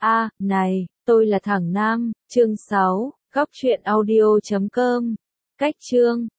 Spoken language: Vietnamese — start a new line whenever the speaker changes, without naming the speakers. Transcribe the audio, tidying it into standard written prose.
Này, tôi là thằng Nam, chương 6, góc truyện audio.com. Cách chương